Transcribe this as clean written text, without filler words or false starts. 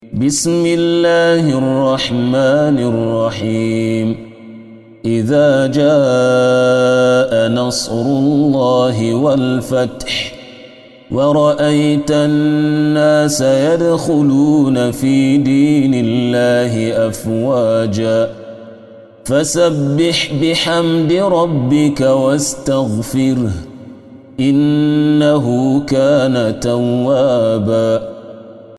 بسم الله الرحمن الرحيم إذا جاء نصر الله والفتح ورأيت الناس يدخلون في دين الله أفواجا فسبح بحمد ربك واستغفره إنه كان توابا